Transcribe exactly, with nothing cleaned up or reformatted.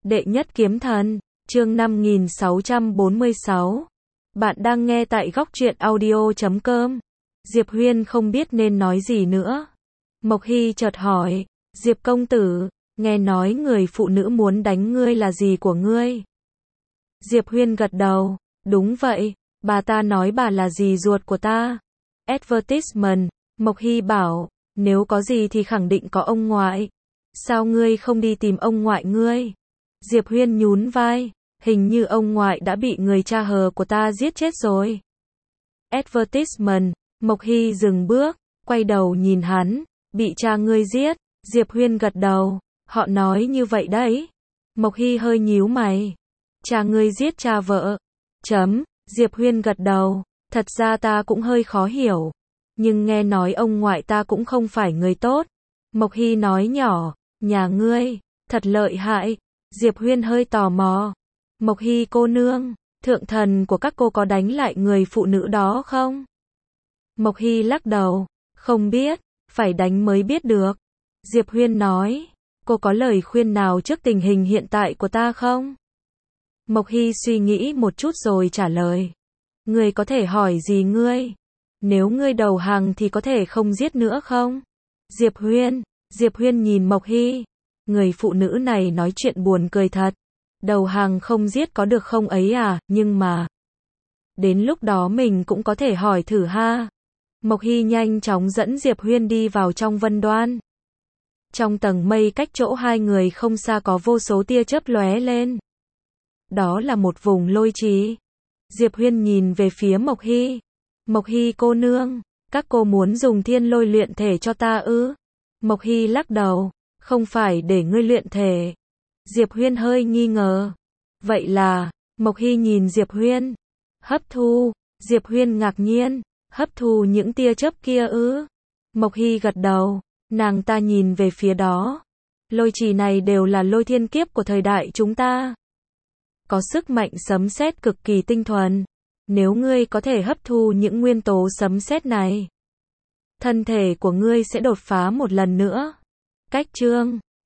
Đệ nhất kiếm thần, chương năm nghìn sáu trăm bốn mươi sáu. Bạn đang nghe tại góc truyện audio chấm com. Diệp Huyên không biết nên nói gì nữa. Mộc Hy chợt hỏi, Diệp công tử, nghe nói người phụ nữ muốn đánh ngươi là gì của ngươi? Diệp Huyên gật đầu, đúng vậy, bà ta nói bà là dì ruột của ta. Advertisement, Mộc Hy bảo, nếu có gì thì khẳng định có ông ngoại. Sao ngươi không đi tìm ông ngoại ngươi? Diệp Huyên nhún vai, hình như ông ngoại đã bị người cha hờ của ta giết chết rồi. Advertisement, Mộc Hy dừng bước, quay đầu nhìn hắn, bị cha ngươi giết. Diệp Huyên gật đầu, họ nói như vậy đấy. Mộc Hy hơi nhíu mày. Cha ngươi giết cha vợ. Chấm, Diệp Huyên gật đầu, thật ra ta cũng hơi khó hiểu. Nhưng nghe nói ông ngoại ta cũng không phải người tốt. Mộc Hy nói nhỏ, nhà ngươi, thật lợi hại. Diệp Huyên hơi tò mò. Mộc Hy cô nương, thượng thần của các cô có đánh lại người phụ nữ đó không? Mộc Hy lắc đầu, không biết, phải đánh mới biết được. Diệp Huyên nói, cô có lời khuyên nào trước tình hình hiện tại của ta không? Mộc Hy suy nghĩ một chút rồi trả lời. Ngươi có thể hỏi gì ngươi? Nếu ngươi đầu hàng thì có thể không giết nữa không? Diệp Huyên, Diệp Huyên nhìn Mộc Hy. Người phụ nữ này nói chuyện buồn cười thật. Đầu hàng không giết có được không ấy à, nhưng mà... Đến lúc đó mình cũng có thể hỏi thử ha. Mộc Hy nhanh chóng dẫn Diệp Huyên đi vào trong Vân Đoan. Trong tầng mây cách chỗ hai người không xa có vô số tia chớp lóe lên. Đó là một vùng lôi trì. Diệp Huyên nhìn về phía Mộc Hy. Mộc Hy cô nương, các cô muốn dùng thiên lôi luyện thể cho ta ư? Mộc Hy lắc đầu, không phải để ngươi luyện thể. Diệp Huyên hơi nghi ngờ. Vậy là, Mộc Hy nhìn Diệp Huyên. Hấp thu, Diệp Huyên ngạc nhiên, hấp thu những tia chớp kia ư? Mộc Hy gật đầu, nàng ta nhìn về phía đó. Lôi trì này đều là lôi thiên kiếp của thời đại chúng ta. Có sức mạnh sấm sét cực kỳ tinh thuần. Nếu ngươi có thể hấp thu những nguyên tố sấm sét này, thân thể của ngươi sẽ đột phá một lần nữa. Cách chương